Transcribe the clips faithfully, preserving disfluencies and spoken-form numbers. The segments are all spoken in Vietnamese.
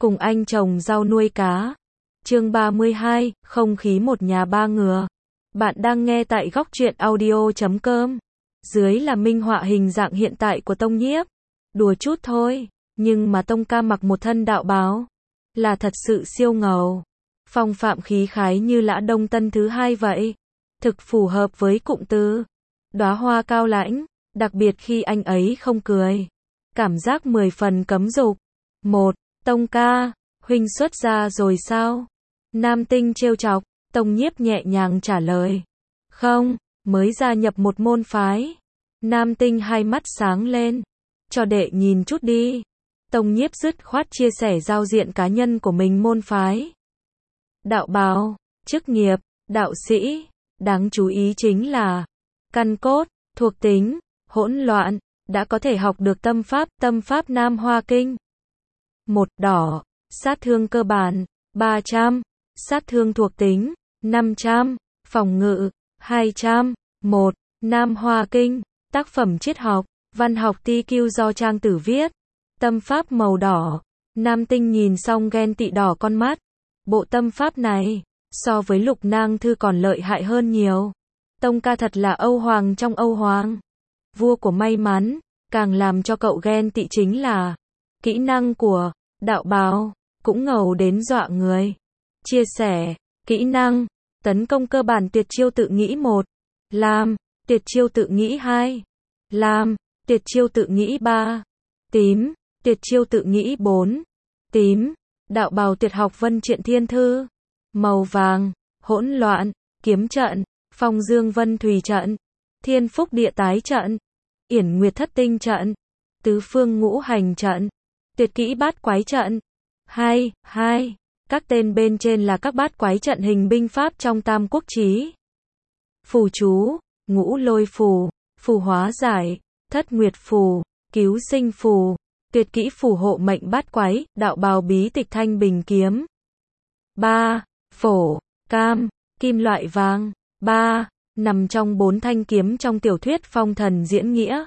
cùng anh trồng rau nuôi cá. Chương ba mươi hai, không khí một nhà ba ngựa. Bạn đang nghe tại góc truyện audio chấm com. Dưới là minh họa hình dạng hiện tại của Tông Nhiếp. Đùa chút thôi, nhưng mà Tông ca mặc một thân đạo bào, là thật sự siêu ngầu. Phong phạm khí khái như Lã Đông Tân thứ hai vậy. Thực phù hợp với cụm từ đóa hoa cao lãnh, đặc biệt khi anh ấy không cười. Cảm giác mười phần cấm dục. Một, Tông ca, huynh xuất gia rồi sao? Nam Tinh trêu chọc. Tông Nhiếp nhẹ nhàng trả lời. Không, mới gia nhập một môn phái. Nam Tinh hai mắt sáng lên. Cho đệ nhìn chút đi. Tông Nhiếp dứt khoát chia sẻ giao diện cá nhân của mình. Môn phái đạo bào, chức nghiệp, đạo sĩ. Đáng chú ý chính là căn cốt, thuộc tính, hỗn loạn, đã có thể học được tâm pháp, tâm pháp Nam Hoa Kinh. Một, đỏ, sát thương cơ bản, ba trăm, sát thương thuộc tính, năm trăm, phòng ngự, hai trăm, một, Nam Hoa Kinh, tác phẩm triết học, văn học ti kiu do Trang Tử viết, tâm pháp màu đỏ. Nam Tinh nhìn xong ghen tị đỏ con mắt. Bộ tâm pháp này, so với Lục Nang Thư còn lợi hại hơn nhiều. Tông ca thật là Âu Hoàng trong Âu Hoàng. Vua của may mắn, càng làm cho cậu ghen tị chính là kỹ năng của đạo bào, cũng ngầu đến dọa người. Chia sẻ, kỹ năng, tấn công cơ bản tuyệt chiêu tự nghĩ một, làm, tuyệt chiêu tự nghĩ hai, làm, tuyệt chiêu tự nghĩ ba, tím, tuyệt chiêu tự nghĩ bốn, tím, đạo bào tuyệt học Vân Truyện Thiên Thư, màu vàng, hỗn loạn, kiếm trận, phong dương vân thủy trận, thiên phúc địa tái trận, yển nguyệt thất tinh trận, tứ phương ngũ hành trận, tuyệt kỹ bát quái trận. Hai, hai. Các tên bên trên là các bát quái trận hình binh pháp trong Tam Quốc Chí. Phù chú, ngũ lôi phù, phù hóa giải, thất nguyệt phù, cứu sinh phù, tuyệt kỹ phù hộ mệnh bát quái, đạo bào bí tịch thanh bình kiếm. Ba, phổ, cam, kim loại vàng. Ba, nằm trong bốn thanh kiếm trong tiểu thuyết Phong Thần Diễn Nghĩa.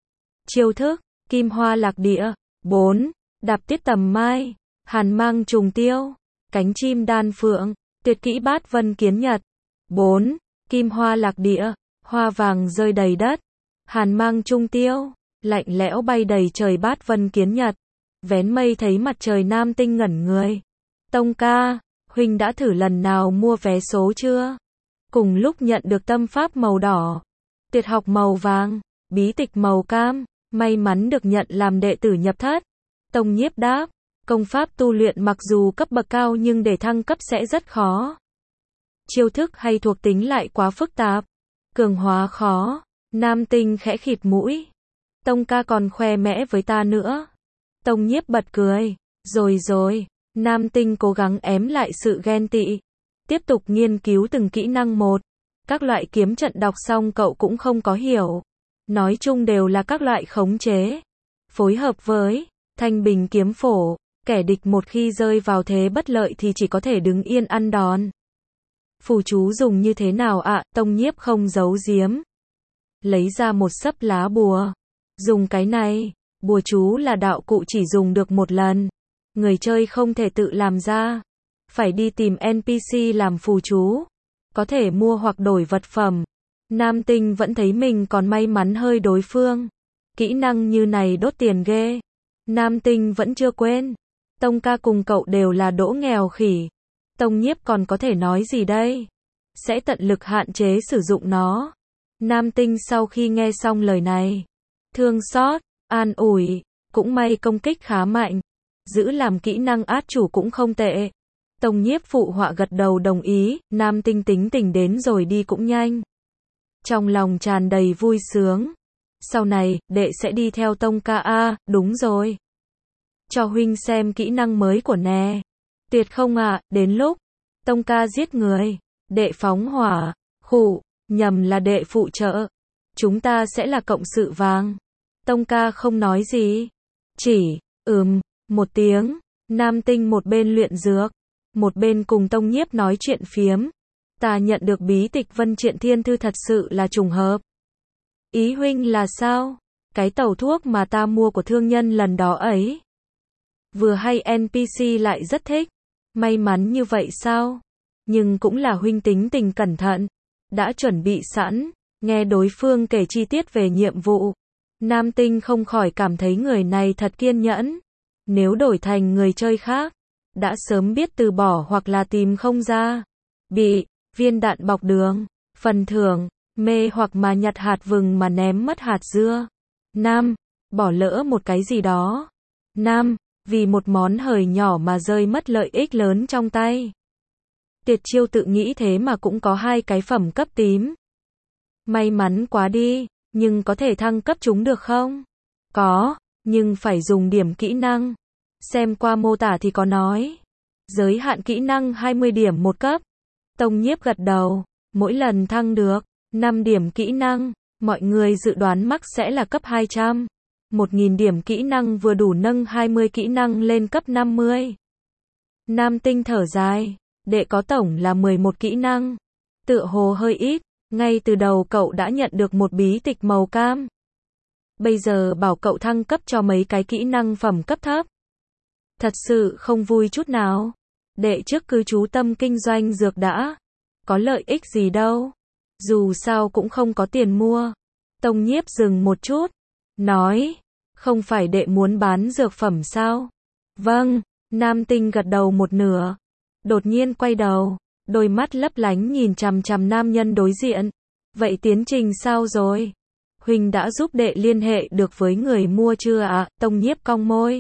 Chiêu thức, kim hoa lạc địa. Bốn, đạp tiết tầm mai, hàn mang trùng tiêu, cánh chim đan phượng, tuyệt kỹ bát vân kiến nhật. Bốn, kim hoa lạc địa, hoa vàng rơi đầy đất, hàn mang trung tiêu, lạnh lẽo bay đầy trời bát vân kiến nhật, vén mây thấy mặt trời. Nam Tinh ngẩn người. Tông ca, huynh đã thử lần nào mua vé số chưa? Cùng lúc nhận được tâm pháp màu đỏ, tuyệt học màu vàng, bí tịch màu cam, may mắn được nhận làm đệ tử nhập thất. Tông Nhiếp đáp, công pháp tu luyện mặc dù cấp bậc cao nhưng để thăng cấp sẽ rất khó. Chiêu thức hay thuộc tính lại quá phức tạp, cường hóa khó. Nam Tinh khẽ khịt mũi. Tông ca còn khoe mẽ với ta nữa. Tông Nhiếp bật cười. Rồi rồi. Nam Tinh cố gắng ém lại sự ghen tị. Tiếp tục nghiên cứu từng kỹ năng một. Các loại kiếm trận đọc xong cậu cũng không có hiểu. Nói chung đều là các loại khống chế. Phối hợp với thanh bình kiếm phổ. Kẻ địch một khi rơi vào thế bất lợi thì chỉ có thể đứng yên ăn đòn. Phù chú dùng như thế nào ạ? À? Tông Nhiếp không giấu giếm. Lấy ra một xấp lá bùa. Dùng cái này. Bùa chú là đạo cụ chỉ dùng được một lần. Người chơi không thể tự làm ra. Phải đi tìm en pê xê làm phù chú. Có thể mua hoặc đổi vật phẩm. Nam Tinh vẫn thấy mình còn may mắn hơi đối phương. Kỹ năng như này đốt tiền ghê. Nam Tinh vẫn chưa quên. Tông ca cùng cậu đều là đỗ nghèo khỉ. Tông Nhiếp còn có thể nói gì đây? Sẽ tận lực hạn chế sử dụng nó. Nam Tinh sau khi nghe xong lời này, thương xót, an ủi, cũng may công kích khá mạnh. Giữ làm kỹ năng át chủ cũng không tệ. Tông Nhiếp phụ họa gật đầu đồng ý. Nam Tinh tính tình đến rồi đi cũng nhanh. Trong lòng tràn đầy vui sướng. Sau này, đệ sẽ đi theo Tông ca. A, đúng rồi. Cho huynh xem kỹ năng mới của nè. Tuyệt không ạ, à, đến lúc Tông ca giết người, đệ phóng hỏa, khụ, nhầm là đệ phụ trợ. Chúng ta sẽ là cộng sự vàng. Tông ca không nói gì. Chỉ, ừm, một tiếng. Nam Tinh một bên luyện dược, một bên cùng Tông Nhiếp nói chuyện phiếm. Ta nhận được bí tịch Vân Truyện Thiên Thư thật sự là trùng hợp. Ý huynh là sao? Cái tàu thuốc mà ta mua của thương nhân lần đó ấy. Vừa hay en pê xê lại rất thích. May mắn như vậy sao? Nhưng cũng là huynh tính tình cẩn thận. Đã chuẩn bị sẵn, nghe đối phương kể chi tiết về nhiệm vụ. Nam Tinh không khỏi cảm thấy người này thật kiên nhẫn. Nếu đổi thành người chơi khác, đã sớm biết từ bỏ hoặc là tìm không ra. Bị, viên đạn bọc đường, phần thưởng, mê hoặc mà nhặt hạt vừng mà ném mất hạt dưa. Nam, bỏ lỡ một cái gì đó. Nam, vì một món hời nhỏ mà rơi mất lợi ích lớn trong tay. Tiệt chiêu tự nghĩ thế mà cũng có hai cái phẩm cấp tím. May mắn quá đi, nhưng có thể thăng cấp chúng được không? Có, nhưng phải dùng điểm kỹ năng. Xem qua mô tả thì có nói. Giới hạn kỹ năng hai mươi điểm một cấp. Tông Nhiếp gật đầu, mỗi lần thăng được năm điểm kỹ năng, mọi người dự đoán max sẽ là cấp hai trăm. một nghìn điểm kỹ năng vừa đủ nâng hai mươi kỹ năng lên cấp năm mươi. Nam Tinh thở dài, đệ có tổng là mười một kỹ năng. Tựa hồ hơi ít, ngay từ đầu cậu đã nhận được một bí tịch màu cam. Bây giờ bảo cậu thăng cấp cho mấy cái kỹ năng phẩm cấp thấp. Thật sự không vui chút nào. Đệ trước cứ chú tâm kinh doanh dược đã. Có lợi ích gì đâu. Dù sao cũng không có tiền mua. Tông Nhiếp dừng một chút. Nói, không phải đệ muốn bán dược phẩm sao? Vâng, Nam Tinh gật đầu một nửa. Đột nhiên quay đầu, đôi mắt lấp lánh nhìn chằm chằm nam nhân đối diện. Vậy tiến trình sao rồi? Huynh đã giúp đệ liên hệ được với người mua chưa ạ? À? Tông Nhiếp cong môi.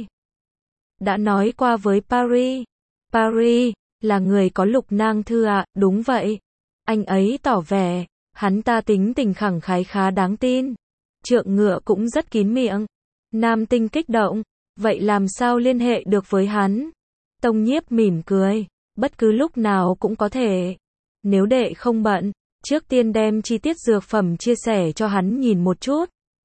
Đã nói qua với Paris. Paris, là người có lục nang thư ạ? À? Đúng vậy. Anh ấy tỏ vẻ, hắn ta tính tình khẳng khái khá đáng tin. Trượng ngựa cũng rất kín miệng. Nam Tinh kích động. Vậy làm sao liên hệ được với hắn? Tông Nhiếp mỉm cười. Bất cứ lúc nào cũng có thể. Nếu đệ không bận, trước tiên đem chi tiết dược phẩm chia sẻ cho hắn nhìn một chút.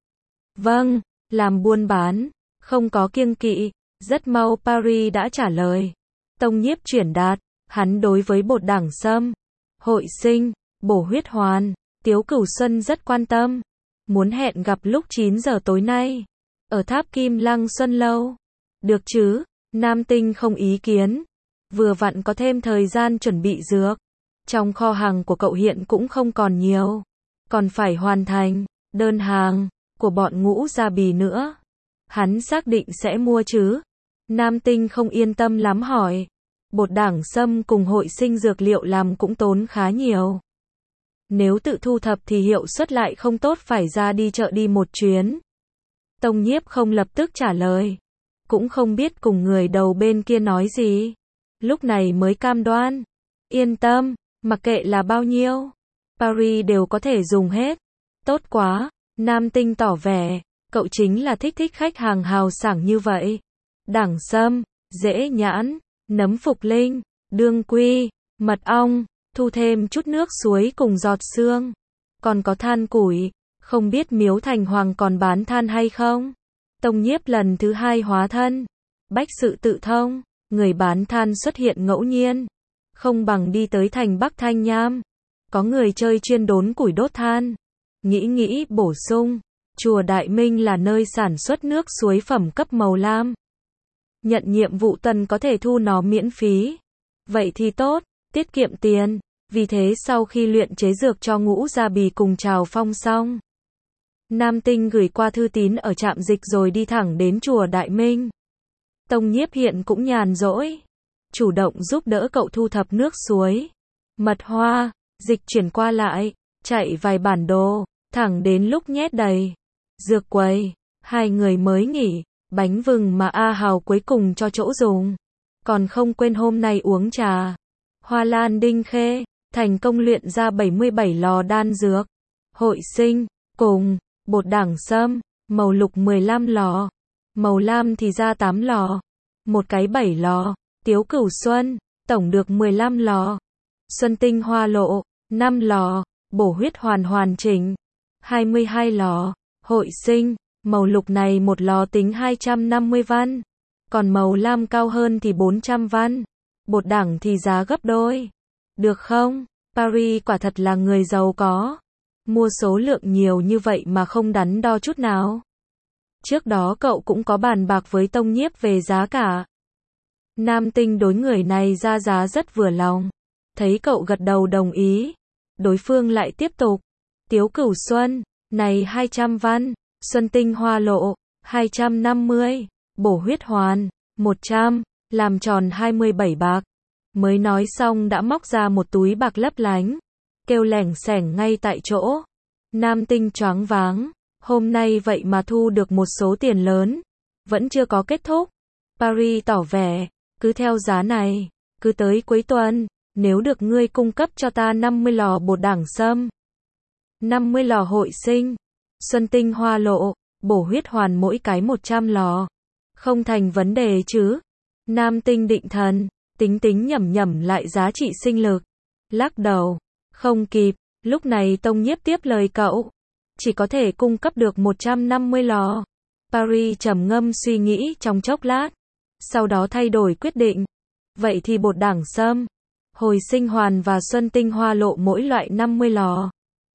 Vâng, làm buôn bán, không có kiêng kỵ. Rất mau Paris đã trả lời. Tông Nhiếp chuyển đạt, hắn đối với bột đảng sâm, hội sinh, bổ huyết hoàn, Tiếu Cửu Xuân rất quan tâm. Muốn hẹn gặp lúc chín giờ tối nay. Ở tháp Kim Lăng Xuân Lâu. Được chứ, Nam Tinh không ý kiến. Vừa vặn có thêm thời gian chuẩn bị dược. Trong kho hàng của cậu hiện cũng không còn nhiều. Còn phải hoàn thành đơn hàng của bọn Ngũ Gia Bì nữa. Hắn xác định sẽ mua chứ? Nam Tinh không yên tâm lắm hỏi. Bột đảng sâm cùng hội sinh dược liệu làm cũng tốn khá nhiều. Nếu tự thu thập thì hiệu suất lại không tốt, phải ra đi chợ đi một chuyến. Tông Nhiếp không lập tức trả lời. Cũng không biết cùng người đầu bên kia nói gì. Lúc này mới cam đoan. Yên tâm, mặc kệ là bao nhiêu. Paris đều có thể dùng hết. Tốt quá, Nam Tinh tỏ vẻ. Cậu chính là thích thích khách hàng hào sảng như vậy. Đảng sâm, dễ nhãn, nấm phục linh, đương quy, mật ong, thu thêm chút nước suối cùng giọt xương. Còn có than củi, không biết Miếu Thành Hoàng còn bán than hay không? Tông Nhiếp lần thứ hai hóa thân. Bách sự tự thông, người bán than xuất hiện ngẫu nhiên. Không bằng đi tới thành Bắc Thanh Nham. Có người chơi chuyên đốn củi đốt than. Nghĩ nghĩ bổ sung. Chùa Đại Minh là nơi sản xuất nước suối phẩm cấp màu lam. Nhận nhiệm vụ tuần có thể thu nó miễn phí. Vậy thì tốt, tiết kiệm tiền. Vì thế sau khi luyện chế dược cho Ngũ Gia Bì cùng Trào Phong xong, Nam Tinh gửi qua thư tín ở trạm dịch rồi đi thẳng đến chùa Đại Minh. Tông Nhiếp hiện cũng nhàn rỗi, chủ động giúp đỡ cậu thu thập nước suối, mật hoa, dịch chuyển qua lại, chạy vài bản đồ, thẳng đến lúc nhét đầy dược quầy, hai người mới nghỉ. Bánh vừng mà A Hào cuối cùng cho chỗ dùng. Còn không quên hôm nay uống trà. Hoa Lan Đinh Khê, thành công luyện ra bảy mươi bảy lò đan dược. Hội sinh, cùng, bột đảng sâm, màu lục mười lăm lò. Màu lam thì ra tám lò. Một cái bảy lò. Tiếu Cửu Xuân, tổng được mười lăm lò. Xuân Tinh Hoa Lộ, năm lò. Bổ huyết hoàn hoàn chỉnh, hai mươi hai lò. Hội sinh, màu lục này một lò tính hai trăm năm mươi văn. Còn màu lam cao hơn thì bốn trăm văn. Bột đảng thì giá gấp đôi. Được không? Paris quả thật là người giàu có. Mua số lượng nhiều như vậy mà không đắn đo chút nào. Trước đó cậu cũng có bàn bạc với Tông Nhiếp về giá cả. Nam Tinh đối người này ra giá rất vừa lòng. Thấy cậu gật đầu đồng ý. Đối phương lại tiếp tục. Tiếu Cửu Xuân, này hai trăm văn. Xuân Tinh Hoa Lộ, hai trăm năm mươi. Bổ Huyết Hoàn, một trăm. Làm tròn hai mươi bảy bạc. Mới nói xong đã móc ra một túi bạc lấp lánh. Kêu lẻng xẻng ngay tại chỗ. Nam Tinh choáng váng. Hôm nay vậy mà thu được một số tiền lớn. Vẫn chưa có kết thúc. Paris tỏ vẻ. Cứ theo giá này. Cứ tới cuối tuần. Nếu được ngươi cung cấp cho ta năm mươi lò bột đảng sâm. năm mươi lò hội sinh. Xuân Tinh Hoa Lộ. Bổ Huyết Hoàn mỗi cái một trăm lò. Không thành vấn đề chứ. Nam Tinh định thần. Tính tính nhẩm nhẩm lại giá trị sinh lực. Lắc đầu. Không kịp. Lúc này Tông Nhiếp tiếp lời cậu. Chỉ có thể cung cấp được một trăm năm mươi lò. Paris trầm ngâm suy nghĩ trong chốc lát. Sau đó thay đổi quyết định. Vậy thì bột đảng sâm, hồi sinh hoàn và Xuân Tinh Hoa Lộ mỗi loại năm mươi lò.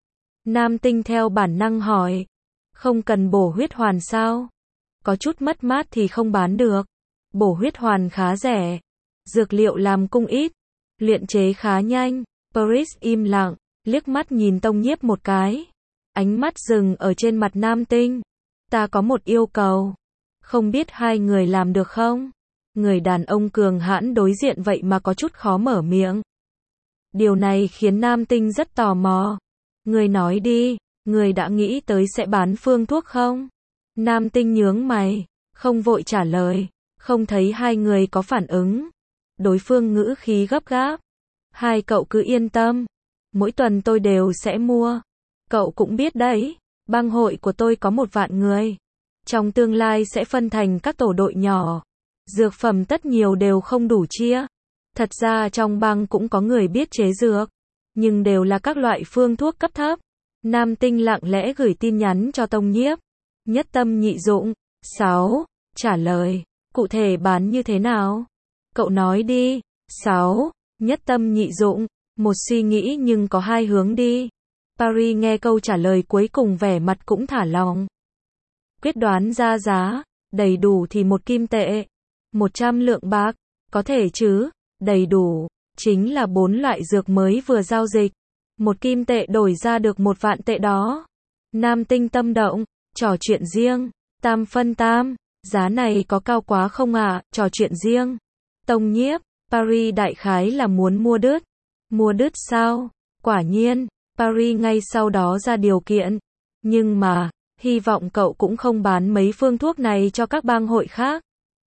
Nam Tinh theo bản năng hỏi. Không cần bổ huyết hoàn sao? Có chút mất mát thì không bán được. Bổ huyết hoàn khá rẻ. Dược liệu làm cung ít. Luyện chế khá nhanh. Paris im lặng, liếc mắt nhìn Tông Nhiếp một cái. Ánh mắt dừng ở trên mặt Nam Tinh. Ta có một yêu cầu. Không biết hai người làm được không? Người đàn ông cường hãn đối diện vậy mà có chút khó mở miệng. Điều này khiến Nam Tinh rất tò mò. Người nói đi, người đã nghĩ tới sẽ bán phương thuốc không? Nam Tinh nhướng mày, không vội trả lời, không thấy hai người có phản ứng. Đối phương ngữ khí gấp gáp. Hai cậu cứ yên tâm, mỗi tuần tôi đều sẽ mua. Cậu cũng biết đấy, bang hội của tôi có một vạn người. Trong tương lai sẽ phân thành các tổ đội nhỏ. Dược phẩm tất nhiều đều không đủ chia. Thật ra trong bang cũng có người biết chế dược, nhưng đều là các loại phương thuốc cấp thấp. Nam Tinh lặng lẽ gửi tin nhắn cho Tông Nhiếp. Nhất tâm nhị dụng. sáu. Trả lời. Cụ thể bán như thế nào? Cậu nói đi. sáu. Nhất tâm nhị dụng. Một suy nghĩ nhưng có hai hướng đi. Paris nghe câu trả lời cuối cùng vẻ mặt cũng thả lòng. Quyết đoán ra giá. Đầy đủ thì một kim tệ. một trăm lượng bạc. Có thể chứ. Đầy đủ. Chính là bốn loại dược mới vừa giao dịch. Một kim tệ đổi ra được một vạn tệ đó. Nam Tinh tâm động. Trò chuyện riêng. Tam phân tam. Giá này có cao quá không ạ? À? Trò chuyện riêng. Tông Nhiếp. Paris đại khái là muốn mua đứt. Mua đứt sao? Quả nhiên. Paris ngay sau đó ra điều kiện. Nhưng mà, hy vọng cậu cũng không bán mấy phương thuốc này cho các bang hội khác.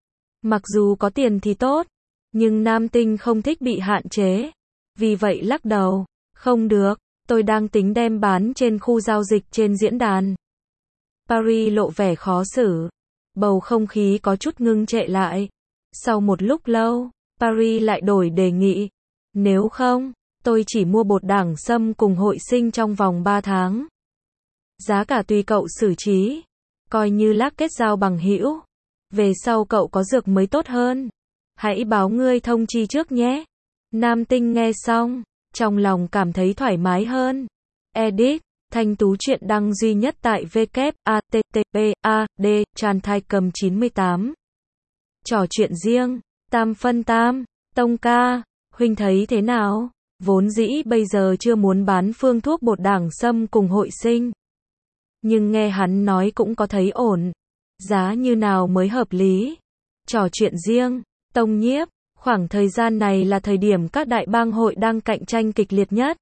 Mặc dù có tiền thì tốt, nhưng Nam Tinh không thích bị hạn chế. Vì vậy lắc đầu. Không được, tôi đang tính đem bán trên khu giao dịch trên diễn đàn. Paris lộ vẻ khó xử. Bầu không khí có chút ngưng trệ lại. Sau một lúc lâu, Paris lại đổi đề nghị. Nếu không, tôi chỉ mua bột đảng sâm cùng hội sinh trong vòng ba tháng. Giá cả tùy cậu xử trí. Coi như lác kết giao bằng hữu. Về sau cậu có dược mới tốt hơn. Hãy báo ngươi thông chi trước nhé. Nam Tinh nghe xong, trong lòng cảm thấy thoải mái hơn. Edit, Thanh Tú truyện đăng duy nhất tại w w w chấm a t t p a d chan thai cầm chín mươi tám. Trò chuyện riêng, tam phân tam, Tông ca, huynh thấy thế nào? Vốn dĩ bây giờ chưa muốn bán phương thuốc bột đảng sâm cùng hội sinh. Nhưng nghe hắn nói cũng có thấy ổn. Giá như nào mới hợp lý? Trò chuyện riêng, Tông Nhiếp, khoảng thời gian này là thời điểm các đại bang hội đang cạnh tranh kịch liệt nhất.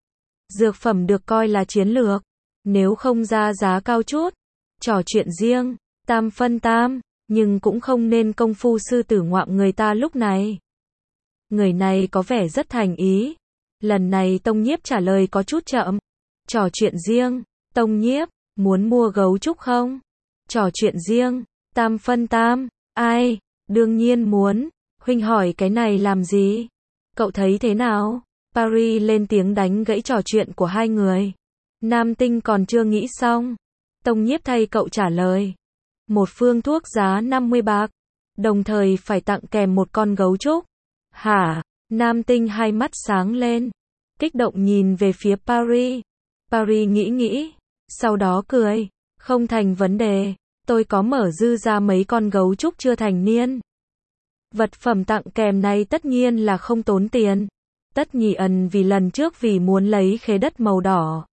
Dược phẩm được coi là chiến lược. Nếu không ra giá cao chút, trò chuyện riêng, tam phân tam, nhưng cũng không nên công phu sư tử ngoạm người ta lúc này. Người này có vẻ rất thành ý. Lần này Tông Nhiếp trả lời có chút chậm. Trò chuyện riêng, Tông Nhiếp, muốn mua gấu trúc không? Trò chuyện riêng, tam phân tam, ai? Đương nhiên muốn. Huynh hỏi cái này làm gì? Cậu thấy thế nào? Paris lên tiếng đánh gãy trò chuyện của hai người. Nam Tinh còn chưa nghĩ xong. Tông Nhiếp thay cậu trả lời. Một phương thuốc giá năm mươi bạc. Đồng thời phải tặng kèm một con gấu trúc. Hả? Nam Tinh hai mắt sáng lên. Kích động nhìn về phía Paris. Paris nghĩ nghĩ. Sau đó cười. Không thành vấn đề. Tôi có mở dư ra mấy con gấu trúc chưa thành niên. Vật phẩm tặng kèm này tất nhiên là không tốn tiền. Tất nhị ẩn vì lần trước vì muốn lấy khế đất màu đỏ.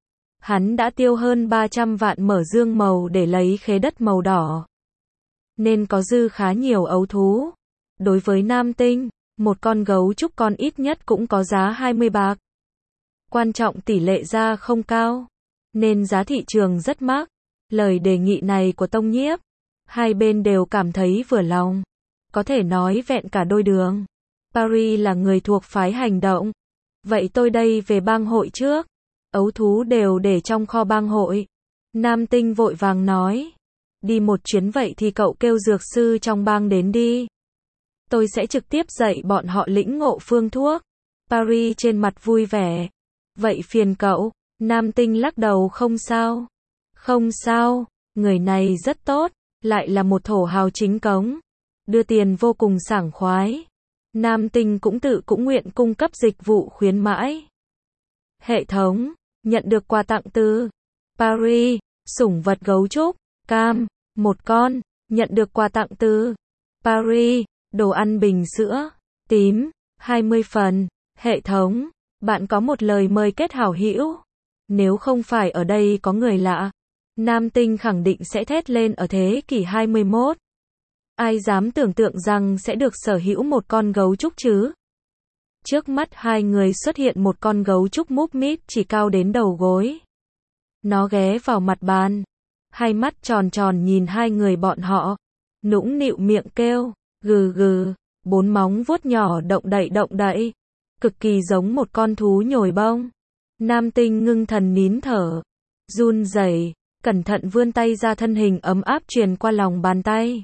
Hắn đã tiêu hơn ba trăm vạn mở dương màu để lấy khế đất màu đỏ. Nên có dư khá nhiều ấu thú. Đối với nam tinh, một con gấu trúc con ít nhất cũng có giá hai mươi bạc. Quan trọng tỷ lệ ra không cao, nên giá thị trường rất mắc. Lời đề nghị này của Tông Nhiếp, hai bên đều cảm thấy vừa lòng. Có thể nói vẹn cả đôi đường. Paris là người thuộc phái hành động. Vậy tôi đây về bang hội trước. Ấu thú đều để trong kho bang hội. Nam tinh vội vàng nói. Đi một chuyến vậy thì cậu kêu dược sư trong bang đến đi. Tôi sẽ trực tiếp dạy bọn họ lĩnh ngộ phương thuốc. Paris trên mặt vui vẻ. Vậy phiền cậu. Nam tinh lắc đầu không sao. Không sao, người này rất tốt, lại là một thổ hào chính cống. Đưa tiền vô cùng sảng khoái. Nam tinh cũng tự cũng nguyện cung cấp dịch vụ khuyến mãi. Hệ thống, nhận được quà tặng từ Paris, sủng vật gấu trúc, cam, một con, nhận được quà tặng từ Paris, đồ ăn bình sữa, tím, hai mươi phần. Hệ thống, bạn có một lời mời kết hảo hữu. Nếu không phải ở đây có người lạ, Nam tinh khẳng định sẽ thét lên ở thế kỷ hai mươi mốt. Ai dám tưởng tượng rằng sẽ được sở hữu một con gấu trúc chứ? Trước mắt hai người xuất hiện một con gấu trúc múp mít chỉ cao đến đầu gối. Nó ghé vào mặt bàn, hai mắt tròn tròn nhìn hai người bọn họ, nũng nịu miệng kêu, gừ gừ, bốn móng vuốt nhỏ động đậy động đậy, cực kỳ giống một con thú nhồi bông. Nam tinh ngưng thần nín thở, run rẩy, cẩn thận vươn tay ra, thân hình ấm áp truyền qua lòng bàn tay.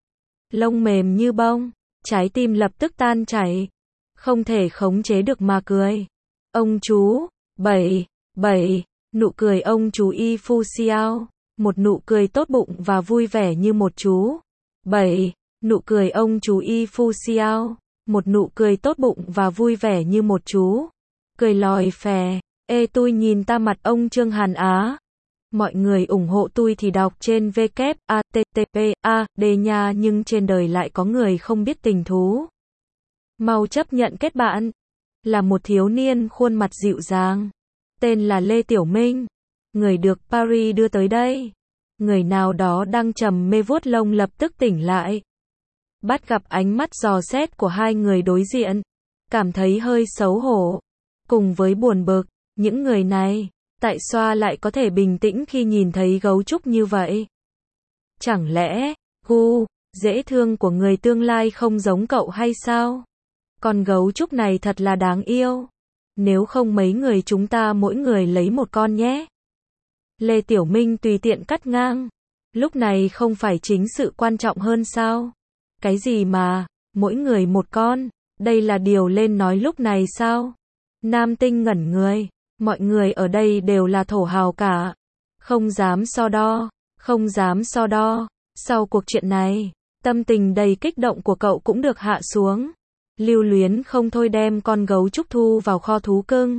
Lông mềm như bông, trái tim lập tức tan chảy, không thể khống chế được mà cười. Ông chú, bảy, bảy, nụ cười ông chú Y Phu Xiao, một nụ cười tốt bụng và vui vẻ như một chú. Bảy, nụ cười ông chú Y Phu Xiao, một nụ cười tốt bụng và vui vẻ như một chú. Cười lòi phè, ê tôi nhìn ta mặt ông Trương Hàn Á. Mọi người ủng hộ tôi thì đọc trên w w w a t t p a d nha, nhưng trên đời lại có người không biết tình thú. Mau chấp nhận kết bạn. Là một thiếu niên khuôn mặt dịu dàng, tên là Lê Tiểu Minh, người được Paris đưa tới đây. Người nào đó đang trầm mê vuốt lông lập tức tỉnh lại. Bắt gặp ánh mắt dò xét của hai người đối diện, cảm thấy hơi xấu hổ, cùng với buồn bực. Những người này, tại sao lại có thể bình tĩnh khi nhìn thấy gấu trúc như vậy? Chẳng lẽ, gu, dễ thương của người tương lai không giống cậu hay sao? Con gấu trúc này thật là đáng yêu. Nếu không mấy người chúng ta mỗi người lấy một con nhé. Lê Tiểu Minh tùy tiện cắt ngang. Lúc này không phải chính sự quan trọng hơn sao? Cái gì mà, mỗi người một con, đây là điều lên nói lúc này sao? Nam tinh ngẩn người. Mọi người ở đây đều là thổ hào cả. Không dám so đo, không dám so đo. Sau cuộc chuyện này, tâm tình đầy kích động của cậu cũng được hạ xuống. Lưu luyến không thôi đem con gấu trúc thu vào kho thú cưng.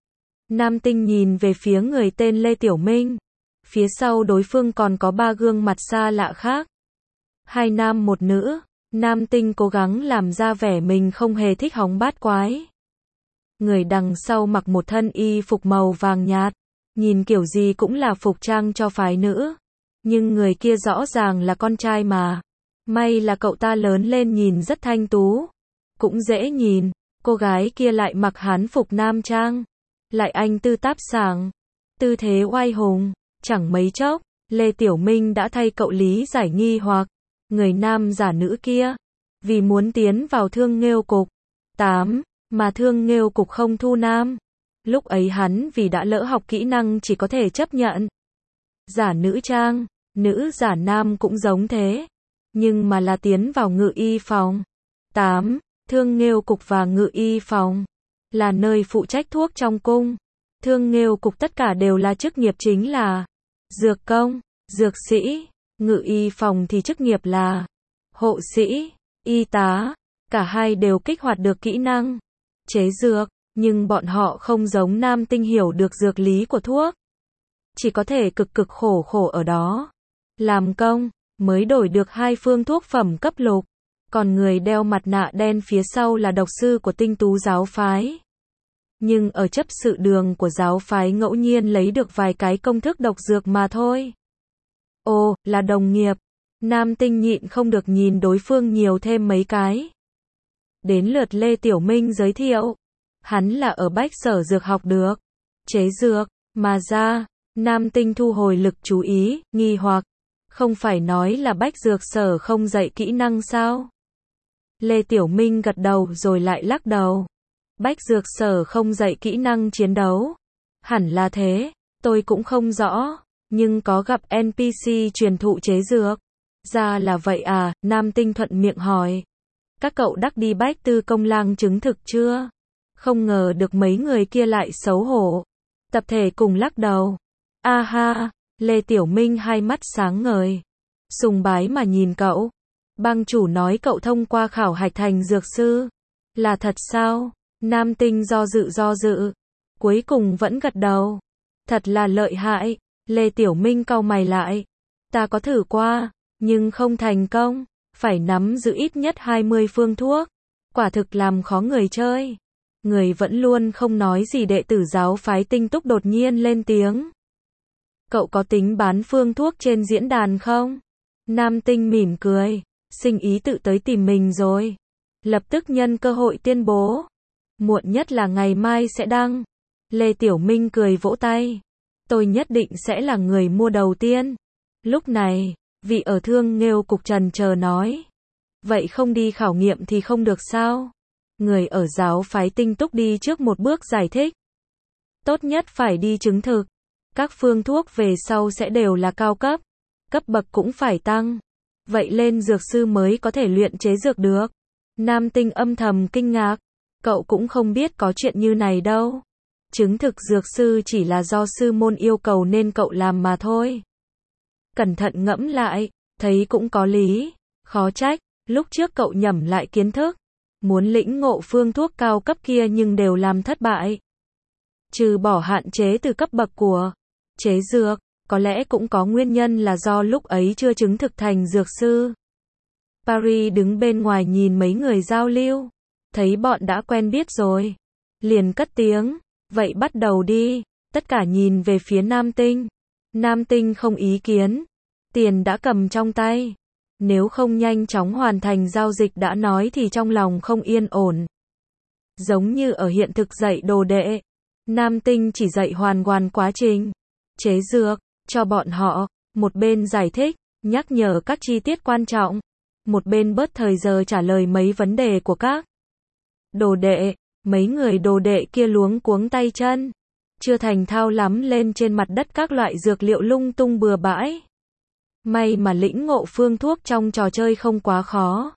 Nam tinh nhìn về phía người tên Lê Tiểu Minh. Phía sau đối phương còn có ba gương mặt xa lạ khác. Hai nam một nữ. Nam tinh cố gắng làm ra vẻ mình không hề thích hóng bát quái. Người đằng sau mặc một thân y phục màu vàng nhạt, nhìn kiểu gì cũng là phục trang cho phái nữ. Nhưng người kia rõ ràng là con trai mà. May là cậu ta lớn lên nhìn rất thanh tú, cũng dễ nhìn. Cô gái kia lại mặc hán phục nam trang, lại anh tư táp sảng, tư thế oai hùng. Chẳng mấy chốc, Lê Tiểu Minh đã thay cậu lý giải nghi hoặc. Người nam giả nữ kia, vì muốn tiến vào Thương Nghêu Cục tám, mà Thương Nghêu Cục không thu nam. Lúc ấy hắn vì đã lỡ học kỹ năng chỉ có thể chấp nhận giả nữ trang. Nữ giả nam cũng giống thế, nhưng mà là tiến vào ngự y phòng. tám. Thương Nghêu Cục và ngự y phòng là nơi phụ trách thuốc trong cung. Thương Nghêu Cục tất cả đều là chức nghiệp chính là dược công, dược sĩ. Ngự y phòng thì chức nghiệp là hộ sĩ, y tá. Cả hai đều kích hoạt được kỹ năng chế dược, nhưng bọn họ không giống nam tinh hiểu được dược lý của thuốc. Chỉ có thể cực cực khổ khổ ở đó làm công, mới đổi được hai phương thuốc phẩm cấp lục. còn người đeo mặt nạ đen phía sau là độc sư của tinh tú giáo phái. Nhưng ở chấp sự đường của giáo phái ngẫu nhiên lấy được vài cái công thức độc dược mà thôi. Ồ, là đồng nghiệp. Nam Tinh nhịn không được nhìn đối phương nhiều thêm mấy cái. Đến lượt Lê Tiểu Minh giới thiệu. Hắn là ở Bách Sở Dược học được. Chế dược, mà ra. Nam Tinh thu hồi lực chú ý, nghi hoặc. Không phải nói là Bách Dược Sở không dạy kỹ năng sao? Lê Tiểu Minh gật đầu rồi lại lắc đầu. Bách Dược Sở không dạy kỹ năng chiến đấu. Hẳn là thế, tôi cũng không rõ, nhưng có gặp en pê xê truyền thụ chế dược. Ra là vậy à, Nam Tinh thuận miệng hỏi. Các cậu đắc đi Bách Tư Công Lang chứng thực chưa? Không ngờ được mấy người kia lại xấu hổ. Tập thể cùng lắc đầu. A ha, Lê Tiểu Minh hai mắt sáng ngời. Sùng bái mà nhìn cậu. Bang chủ nói cậu thông qua khảo hạch thành dược sư. Là thật sao? Nam Tinh do dự do dự. Cuối cùng vẫn gật đầu. Thật là lợi hại. Lê Tiểu Minh cau mày lại. Ta có thử qua, nhưng không thành công. Phải nắm giữ ít nhất hai mươi phương thuốc. Quả thực làm khó người chơi. Người vẫn luôn không nói gì đệ tử giáo phái Tinh Túc đột nhiên lên tiếng. Cậu có tính bán phương thuốc trên diễn đàn không? Nam Tinh mỉm cười. Sinh ý tự tới tìm mình rồi. Lập tức nhân cơ hội tuyên bố. Muộn nhất là ngày mai sẽ đăng. Lê Tiểu Minh cười vỗ tay. Tôi nhất định sẽ là người mua đầu tiên. Lúc này, vị ở Thương Nghêu Cục trần chờ nói. Vậy không đi khảo nghiệm thì không được sao? Người ở giáo phái Tinh Túc đi trước một bước giải thích. Tốt nhất phải đi chứng thực. Các phương thuốc về sau sẽ đều là cao cấp. Cấp bậc cũng phải tăng. Vậy lên dược sư mới có thể luyện chế dược được. Nam Tinh âm thầm kinh ngạc. Cậu cũng không biết có chuyện như này đâu. Chứng thực dược sư chỉ là do sư môn yêu cầu nên cậu làm mà thôi. Cẩn thận ngẫm lại, thấy cũng có lý. Khó trách, lúc trước cậu nhẩm lại kiến thức. Muốn lĩnh ngộ phương thuốc cao cấp kia nhưng đều làm thất bại. Trừ bỏ hạn chế từ cấp bậc của chế dược, có lẽ cũng có nguyên nhân là do lúc ấy chưa chứng thực thành dược sư. Paris đứng bên ngoài nhìn mấy người giao lưu. Thấy bọn đã quen biết rồi. Liền cất tiếng. Vậy bắt đầu đi. Tất cả nhìn về phía Nam Tinh. Nam Tinh không ý kiến. Tiền đã cầm trong tay. Nếu không nhanh chóng hoàn thành giao dịch đã nói thì trong lòng không yên ổn. Giống như ở hiện thực dạy đồ đệ. Nam Tinh chỉ dạy hoàn hoàn quá trình. Chế dược, cho bọn họ. Một bên giải thích, nhắc nhở các chi tiết quan trọng. Một bên bớt thời giờ trả lời mấy vấn đề của các đồ đệ. Mấy người đồ đệ kia luống cuống tay chân. Chưa thành thao lắm lên trên mặt đất các loại dược liệu lung tung bừa bãi. May mà lĩnh ngộ phương thuốc trong trò chơi không quá khó.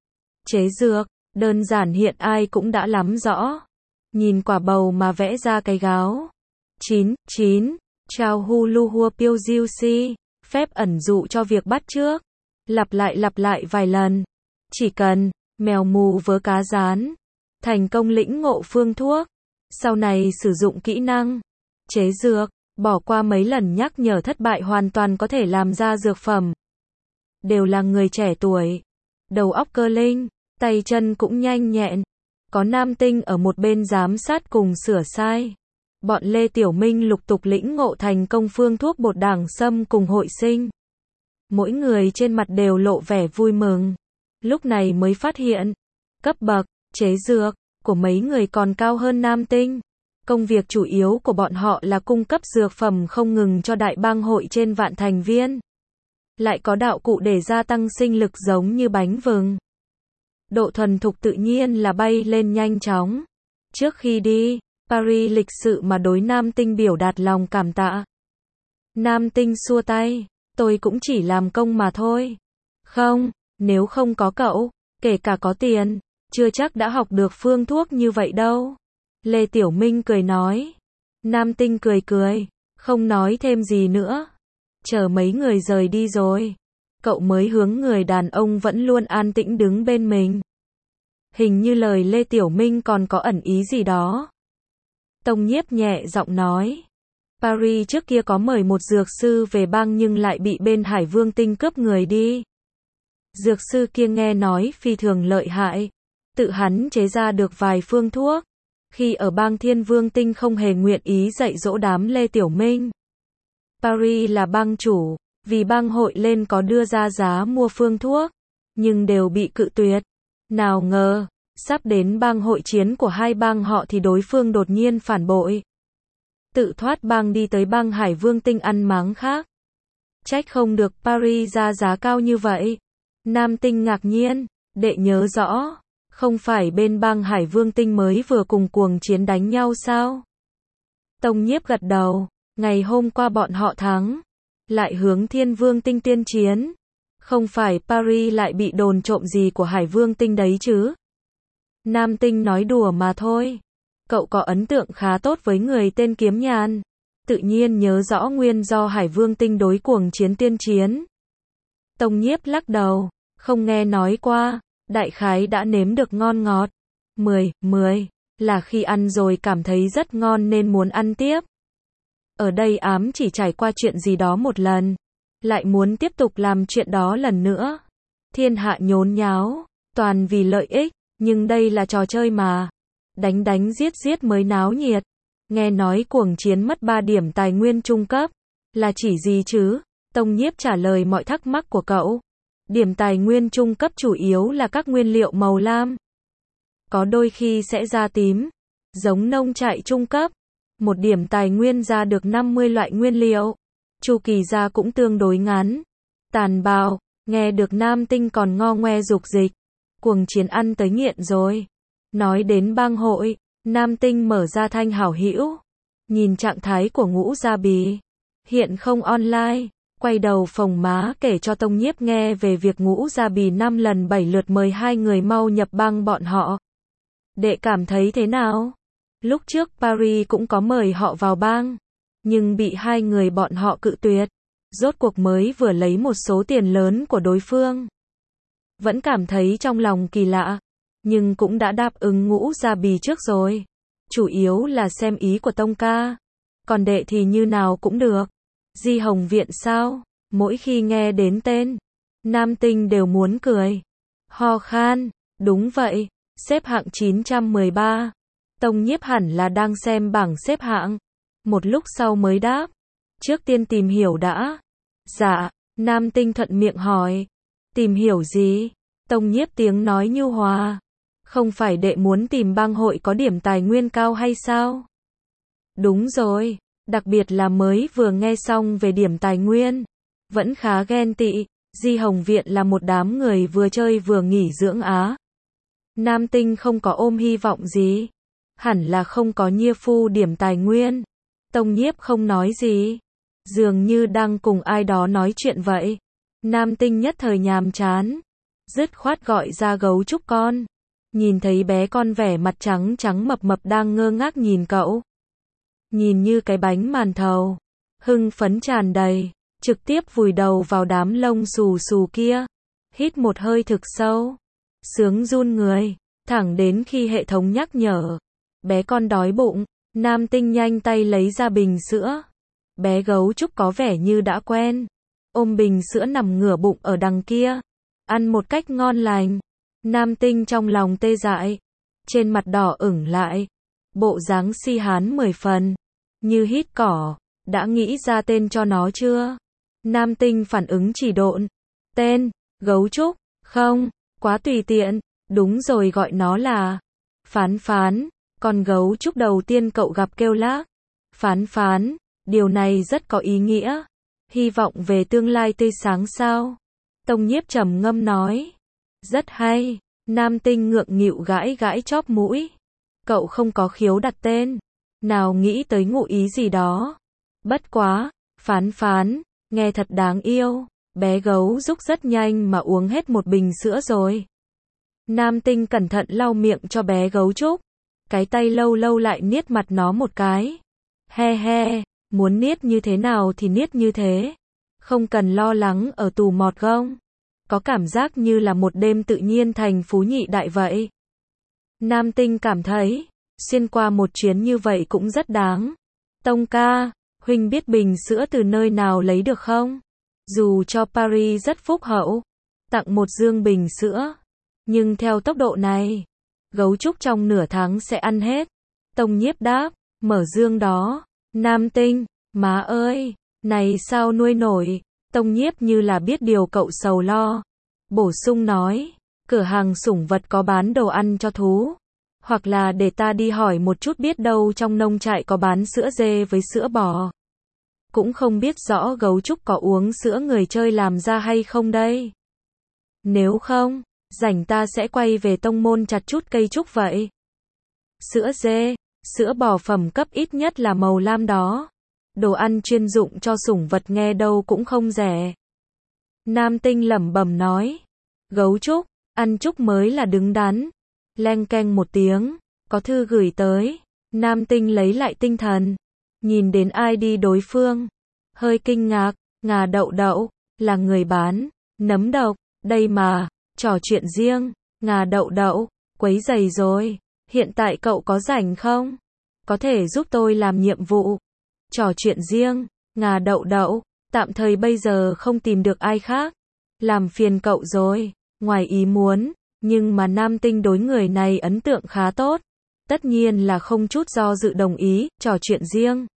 Chế dược, đơn giản hiện ai cũng đã lắm rõ. Nhìn quả bầu mà vẽ ra cái gáo. chín, chín, Chao hu lu hua piêu diêu si, phép ẩn dụ cho việc bắt chước. Lặp lại lặp lại vài lần. Chỉ cần, mèo mù vớ cá rán. Thành công lĩnh ngộ phương thuốc. Sau này sử dụng kỹ năng. Chế dược, bỏ qua mấy lần nhắc nhở thất bại hoàn toàn có thể làm ra dược phẩm. Đều là người trẻ tuổi. Đầu óc cơ linh, tay chân cũng nhanh nhẹn. Có Nam Tinh ở một bên giám sát cùng sửa sai. Bọn Lê Tiểu Minh lục tục lĩnh ngộ thành công phương thuốc bột đảng sâm cùng hội sinh. Mỗi người trên mặt đều lộ vẻ vui mừng. Lúc này mới phát hiện, cấp bậc, chế dược, của mấy người còn cao hơn Nam Tinh. Công việc chủ yếu của bọn họ là cung cấp dược phẩm không ngừng cho đại bang hội trên vạn thành viên. Lại có đạo cụ để gia tăng sinh lực giống như bánh vừng. Độ thuần thục tự nhiên là bay lên nhanh chóng. Trước khi đi, Paris lịch sự mà đối Nam Tinh biểu đạt lòng cảm tạ. Nam Tinh xua tay, tôi cũng chỉ làm công mà thôi. Không, nếu không có cậu, kể cả có tiền, chưa chắc đã học được phương thuốc như vậy đâu. Lê Tiểu Minh cười nói. Nam Tinh cười cười, không nói thêm gì nữa. Chờ mấy người rời đi rồi, cậu mới hướng người đàn ông vẫn luôn an tĩnh đứng bên mình. Hình như lời Lê Tiểu Minh còn có ẩn ý gì đó. Tông Nhiếp nhẹ giọng nói. Paris trước kia có mời một dược sư về bang nhưng lại bị bên Hải Vương Tinh cướp người đi. Dược sư kia nghe nói phi thường lợi hại, tự hắn chế ra được vài phương thuốc. Khi ở bang Thiên Vương Tinh không hề nguyện ý dạy dỗ đám Lê Tiểu Minh. Paris là bang chủ, vì bang hội lên có đưa ra giá mua phương thuốc, nhưng đều bị cự tuyệt. Nào ngờ, sắp đến bang hội chiến của hai bang họ thì đối phương đột nhiên phản bội. Tự thoát bang đi tới bang Hải Vương Tinh ăn máng khác. Trách không được Paris ra giá cao như vậy. Nam Tinh ngạc nhiên, đệ nhớ rõ, không phải bên bang Hải Vương Tinh mới vừa cùng cuồng chiến đánh nhau sao? Tông Nhiếp gật đầu, ngày hôm qua bọn họ thắng, lại hướng Thiên Vương Tinh tiên chiến. Không phải Paris lại bị đồn trộm gì của Hải Vương Tinh đấy chứ? Nam Tinh nói đùa mà thôi. Cậu có ấn tượng khá tốt với người tên Kiếm Nhàn, tự nhiên nhớ rõ nguyên do Hải Vương Tinh đối cuồng chiến tiên chiến. Tông Nhiếp lắc đầu, không nghe nói qua, đại khái đã nếm được ngon ngọt. mười, mười, là khi ăn rồi cảm thấy rất ngon nên muốn ăn tiếp. Ở đây ám chỉ trải qua chuyện gì đó một lần, lại muốn tiếp tục làm chuyện đó lần nữa. Thiên hạ nhốn nháo, toàn vì lợi ích, nhưng đây là trò chơi mà. Đánh đánh giết giết mới náo nhiệt. Nghe nói cuồng chiến mất ba điểm tài nguyên trung cấp, là chỉ gì chứ? Tông Nhiếp trả lời mọi thắc mắc của cậu. Điểm tài nguyên trung cấp chủ yếu là các nguyên liệu màu lam. Có đôi khi sẽ ra tím, giống nông trại trung cấp. Một điểm tài nguyên ra được năm mươi loại nguyên liệu. Chu kỳ ra cũng tương đối ngắn. Tàn bạo, nghe được Nam Tinh còn ngo ngoe dục dịch. Cuồng chiến ăn tới nghiện rồi. Nói đến bang hội, Nam Tinh mở ra thanh hảo hữu. Nhìn trạng thái của Ngũ Gia Bì, hiện không online, quay đầu phồng má kể cho Tông Nhiếp nghe về việc Ngũ Gia Bì năm lần bảy lượt mời hai người mau nhập bang bọn họ. Đệ cảm thấy thế nào? Lúc trước Paris cũng có mời họ vào bang, nhưng bị hai người bọn họ cự tuyệt. Rốt cuộc mới vừa lấy một số tiền lớn của đối phương. Vẫn cảm thấy trong lòng kỳ lạ, nhưng cũng đã đáp ứng Ngũ Gia Bì trước rồi. Chủ yếu là xem ý của Tông ca. Còn đệ thì như nào cũng được. Di Hồng Viện sao? Mỗi khi nghe đến tên, Nam Tinh đều muốn cười. Ho khan, đúng vậy, xếp hạng chín trăm mười ba. Tông Nhiếp hẳn là đang xem bảng xếp hạng. Một lúc sau mới đáp. Trước tiên tìm hiểu đã. Dạ, Nam Tinh thuận miệng hỏi. Tìm hiểu gì? Tông Nhiếp tiếng nói nhu hòa. Không phải đệ muốn tìm bang hội có điểm tài nguyên cao hay sao? Đúng rồi, đặc biệt là mới vừa nghe xong về điểm tài nguyên. Vẫn khá ghen tị, Di Hồng Viện là một đám người vừa chơi vừa nghỉ dưỡng á. Nam Tinh không có ôm hy vọng gì. Hẳn là không có nhiêu phu điểm tài nguyên. Tông Nhiếp không nói gì. Dường như đang cùng ai đó nói chuyện vậy. Nam Tinh nhất thời nhàm chán. Dứt khoát gọi ra gấu trúc con. Nhìn thấy bé con vẻ mặt trắng trắng mập mập đang ngơ ngác nhìn cậu. Nhìn như cái bánh màn thầu. Hưng phấn tràn đầy. Trực tiếp vùi đầu vào đám lông xù xù kia. Hít một hơi thực sâu. Sướng run người. Thẳng đến khi hệ thống nhắc nhở. Bé con đói bụng. Nam Tinh nhanh tay lấy ra bình sữa. Bé gấu trúc có vẻ như đã quen. Ôm bình sữa nằm ngửa bụng ở đằng kia. Ăn một cách ngon lành. Nam Tinh trong lòng tê dại. Trên mặt đỏ ửng lại. Bộ dáng si hán mười phần. Như hít cỏ. Đã nghĩ ra tên cho nó chưa? Nam Tinh phản ứng chỉ độn. Tên, gấu trúc, không, quá tùy tiện. Đúng rồi, gọi nó là Phán Phán. Con gấu trúc đầu tiên cậu gặp kêu là Phán Phán. Điều này rất có ý nghĩa. Hy vọng về tương lai tươi sáng sao? Tông Nhiếp trầm ngâm nói. Rất hay. Nam Tinh ngượng nghịu gãi gãi chóp mũi. Cậu không có khiếu đặt tên. Nào nghĩ tới ngụ ý gì đó. Bất quá, Phán Phán, nghe thật đáng yêu. Bé gấu trúc rất nhanh mà uống hết một bình sữa rồi. Nam Tinh cẩn thận lau miệng cho bé gấu trúc. Cái tay lâu lâu lại niết mặt nó một cái. He he, muốn niết như thế nào thì niết như thế. Không cần lo lắng ở tù mọt gông. Có cảm giác như là một đêm tự nhiên thành phú nhị đại vậy. Nam Tinh cảm thấy, xuyên qua một chuyến như vậy cũng rất đáng. Tông ca, huynh biết bình sữa từ nơi nào lấy được không? Dù cho Paris rất phúc hậu, tặng một dương bình sữa. Nhưng theo tốc độ này, gấu trúc trong nửa tháng sẽ ăn hết. Tông Nhiếp đáp, mở dương đó. Nam Tinh, má ơi, này sao nuôi nổi. Tông Nhiếp như là biết điều cậu sầu lo. Bổ sung nói, cửa hàng sủng vật có bán đồ ăn cho thú. Hoặc là để ta đi hỏi một chút, biết đâu trong nông trại có bán sữa dê với sữa bò. Cũng không biết rõ gấu trúc có uống sữa người chơi làm ra hay không đây. Nếu không, rảnh ta sẽ quay về tông môn chặt chút cây trúc vậy. Sữa dê, sữa bò phẩm cấp ít nhất là màu lam đó. Đồ ăn chuyên dụng cho sủng vật nghe đâu cũng không rẻ. Nam Tinh lẩm bẩm nói. Gấu trúc, ăn trúc mới là đứng đắn. Leng keng một tiếng, có thư gửi tới. Nam Tinh lấy lại tinh thần. Nhìn đến i đê đối phương. Hơi kinh ngạc, ngà đậu đậu, là người bán nấm độc, đây mà, trò chuyện riêng. Ngà đậu đậu, quấy rầy rồi. Hiện tại cậu có rảnh không? Có thể giúp tôi làm nhiệm vụ. Trò chuyện riêng, ngà đậu đậu, tạm thời bây giờ không tìm được ai khác. Làm phiền cậu rồi, ngoài ý muốn, nhưng mà Nam Tinh đối người này ấn tượng khá tốt. Tất nhiên là không chút do dự đồng ý, trò chuyện riêng.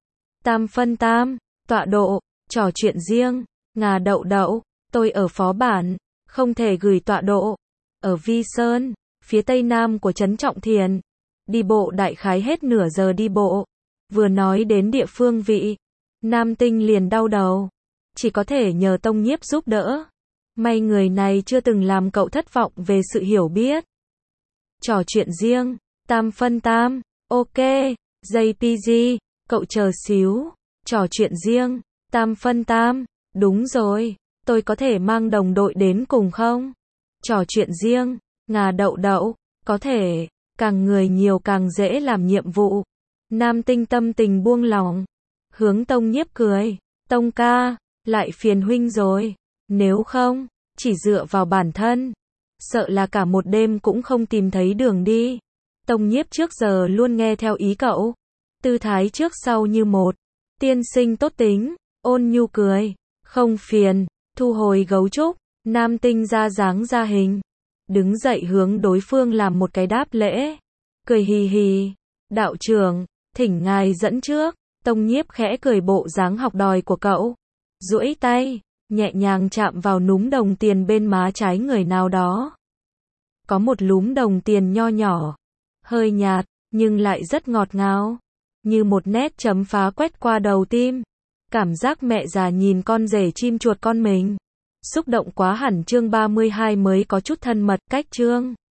Tam phân tam, tọa độ, trò chuyện riêng, ngà đậu đậu, tôi ở phó bản, không thể gửi tọa độ. Ở Vi Sơn, phía tây nam của trấn Trọng Thiền. Đi bộ đại khái hết nửa giờ đi bộ. Vừa nói đến địa phương vị, Nam Tinh liền đau đầu. Chỉ có thể nhờ Tông Nhiếp giúp đỡ. May người này chưa từng làm cậu thất vọng về sự hiểu biết. Trò chuyện riêng, tam phân tam, ok, gi pê giê, cậu chờ xíu. Trò chuyện riêng, tam phân tam, đúng rồi, tôi có thể mang đồng đội đến cùng không? Trò chuyện riêng, ngà đậu đậu, có thể, càng người nhiều càng dễ làm nhiệm vụ. Nam Tinh tâm tình buông lỏng, hướng Tông Nhiếp cười, Tông ca, lại phiền huynh rồi, nếu không, chỉ dựa vào bản thân, sợ là cả một đêm cũng không tìm thấy đường đi. Tông Nhiếp trước giờ luôn nghe theo ý cậu, tư thái trước sau như một, tiên sinh tốt tính, ôn nhu cười, không phiền, thu hồi gấu trúc, Nam Tinh ra dáng ra hình, đứng dậy hướng đối phương làm một cái đáp lễ, cười hì hì, đạo trưởng, thỉnh ngài dẫn trước. Tông Nhiếp khẽ cười bộ dáng học đòi của cậu, duỗi tay, nhẹ nhàng chạm vào núm đồng tiền bên má trái người nào đó. Có một lúm đồng tiền nho nhỏ, hơi nhạt, nhưng lại rất ngọt ngào, như một nét chấm phá quét qua đầu tim. Cảm giác mẹ già nhìn con rể chim chuột con mình. Xúc động quá hẳn chương ba mươi hai mới có chút thân mật cách chương.